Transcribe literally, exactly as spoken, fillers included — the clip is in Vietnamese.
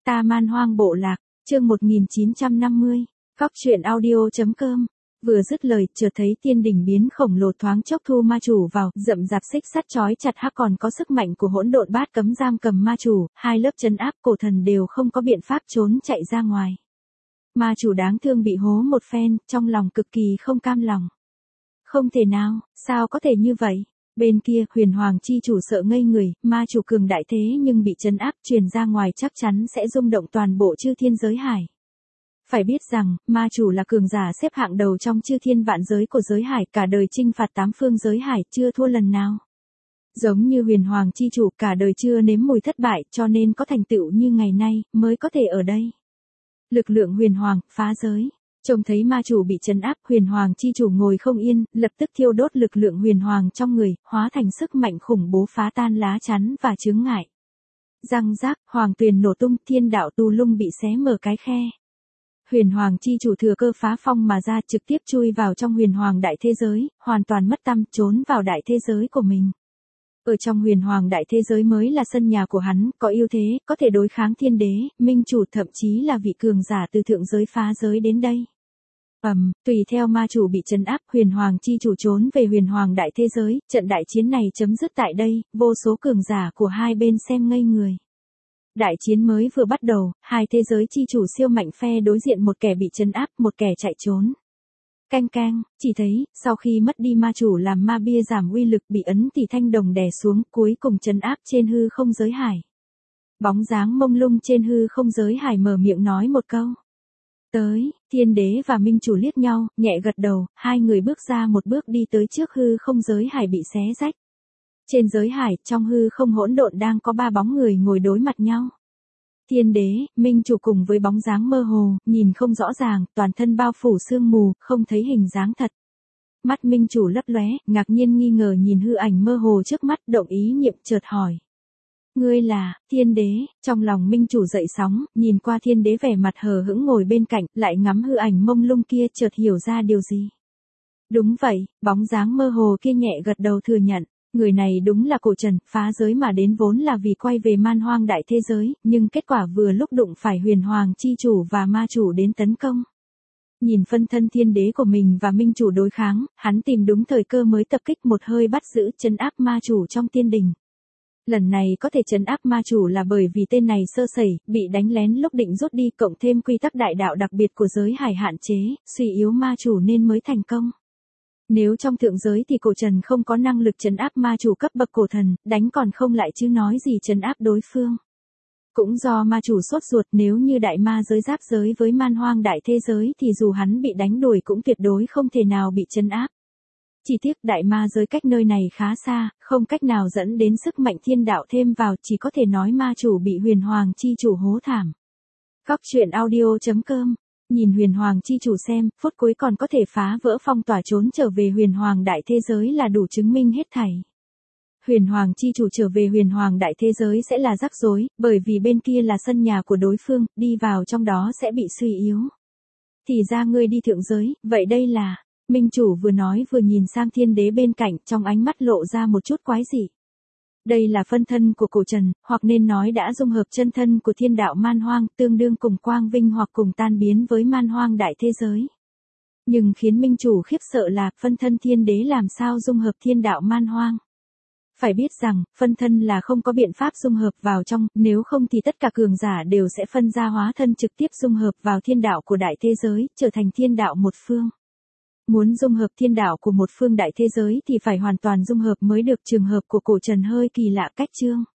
Ta Man Hoang Bộ Lạc, chương một nghìn chín trăm năm mươi, Cóc truyện audio chấm com. Vừa dứt lời, chợt thấy tiên đỉnh biến khổng lồ thoáng chốc thu ma chủ vào, rậm rạp xích sắt chói chặt hắc còn có sức mạnh của hỗn độn bát cấm giam cầm ma chủ, hai lớp trấn áp cổ thần đều không có biện pháp trốn chạy ra ngoài. Ma chủ đáng thương bị hố một phen, trong lòng cực kỳ không cam lòng. Không thể nào, sao có thể như vậy? Bên kia, huyền hoàng chi chủ sợ ngây người, ma chủ cường đại thế nhưng bị trấn áp truyền ra ngoài chắc chắn sẽ rung động toàn bộ chư thiên giới hải. Phải biết rằng, ma chủ là cường giả xếp hạng đầu trong chư thiên vạn giới của giới hải, cả đời chinh phạt tám phương giới hải, chưa thua lần nào. Giống như huyền hoàng chi chủ cả đời chưa nếm mùi thất bại, cho nên có thành tựu như ngày nay, mới có thể ở đây. Lực lượng huyền hoàng, phá giới. Trông thấy ma chủ bị trấn áp, huyền hoàng chi chủ ngồi không yên, lập tức thiêu đốt lực lượng huyền hoàng trong người, hóa thành sức mạnh khủng bố phá tan lá chắn và chướng ngại. Răng rác, hoàng tuyền nổ tung, thiên đạo tu lung bị xé mở cái khe. Huyền hoàng chi chủ thừa cơ phá phong mà ra, trực tiếp chui vào trong huyền hoàng đại thế giới, hoàn toàn mất tăm, trốn vào đại thế giới của mình. Ở trong huyền hoàng đại thế giới mới là sân nhà của hắn, có ưu thế, có thể đối kháng thiên đế, minh chủ, thậm chí là vị cường giả từ thượng giới phá giới đến đây. Ầm, um, tùy theo ma chủ bị trấn áp, huyền hoàng chi chủ trốn về huyền hoàng đại thế giới, trận đại chiến này chấm dứt tại đây, vô số cường giả của hai bên xem ngây người. Đại chiến mới vừa bắt đầu, hai thế giới chi chủ siêu mạnh phe đối diện, một kẻ bị trấn áp, một kẻ chạy trốn. Canh canh, chỉ thấy, sau khi mất đi ma chủ làm ma bia giảm uy lực bị ấn tỷ thanh đồng đè xuống, cuối cùng trấn áp trên hư không giới hải. Bóng dáng mông lung trên hư không giới hải mở miệng nói một câu. Tới, thiên đế và minh chủ liếc nhau, nhẹ gật đầu, hai người bước ra một bước đi tới trước hư không giới hải bị xé rách. Trên giới hải, trong hư không hỗn độn đang có ba bóng người ngồi đối mặt nhau. Thiên đế, minh chủ cùng với bóng dáng mơ hồ, nhìn không rõ ràng, toàn thân bao phủ sương mù, không thấy hình dáng thật. Mắt minh chủ lấp lóe, ngạc nhiên nghi ngờ nhìn hư ảnh mơ hồ trước mắt, động ý niệm chợt hỏi. Ngươi là, thiên đế, trong lòng minh chủ dậy sóng, nhìn qua thiên đế vẻ mặt hờ hững ngồi bên cạnh, lại ngắm hư ảnh mông lung kia chợt hiểu ra điều gì. Đúng vậy, bóng dáng mơ hồ kia nhẹ gật đầu thừa nhận. Người này đúng là cổ trần, phá giới mà đến vốn là vì quay về man hoang đại thế giới, nhưng kết quả vừa lúc đụng phải huyền hoàng chi chủ và ma chủ đến tấn công. Nhìn phân thân thiên đế của mình và minh chủ đối kháng, hắn tìm đúng thời cơ mới tập kích một hơi bắt giữ trấn áp ma chủ trong tiên đình. Lần này có thể trấn áp ma chủ là bởi vì tên này sơ sẩy, bị đánh lén lúc định rút đi, cộng thêm quy tắc đại đạo đặc biệt của giới hải hạn chế, suy yếu ma chủ nên mới thành công. Nếu trong thượng giới thì cổ trần không có năng lực trấn áp ma chủ cấp bậc cổ thần, đánh còn không lại chứ nói gì trấn áp đối phương. Cũng do ma chủ sốt ruột, nếu như đại ma giới giáp giới với man hoang đại thế giới thì dù hắn bị đánh đuổi cũng tuyệt đối không thể nào bị trấn áp. Chỉ tiếc đại ma giới cách nơi này khá xa, không cách nào dẫn đến sức mạnh thiên đạo thêm vào, chỉ có thể nói ma chủ bị huyền hoàng chi chủ hố thảm. Cóc truyện audio chấm com. Nhìn huyền hoàng chi chủ xem, phút cuối còn có thể phá vỡ phong tỏa trốn trở về huyền hoàng đại thế giới là đủ chứng minh hết thảy. Huyền hoàng chi chủ trở về huyền hoàng đại thế giới sẽ là rắc rối, bởi vì bên kia là sân nhà của đối phương, đi vào trong đó sẽ bị suy yếu. Thì ra ngươi đi thượng giới, vậy đây là... Minh chủ vừa nói vừa nhìn sang thiên đế bên cạnh, trong ánh mắt lộ ra một chút quái dị. Đây là phân thân của cổ trần, hoặc nên nói đã dung hợp chân thân của thiên đạo man hoang, tương đương cùng quang vinh hoặc cùng tan biến với man hoang đại thế giới. Nhưng khiến minh chủ khiếp sợ là, phân thân thiên đế làm sao dung hợp thiên đạo man hoang. Phải biết rằng, phân thân là không có biện pháp dung hợp vào trong, nếu không thì tất cả cường giả đều sẽ phân ra hóa thân trực tiếp dung hợp vào thiên đạo của đại thế giới, trở thành thiên đạo một phương. Muốn dung hợp thiên đạo của một phương đại thế giới thì phải hoàn toàn dung hợp mới được, trường hợp của cổ trần hơi kỳ lạ cách chương.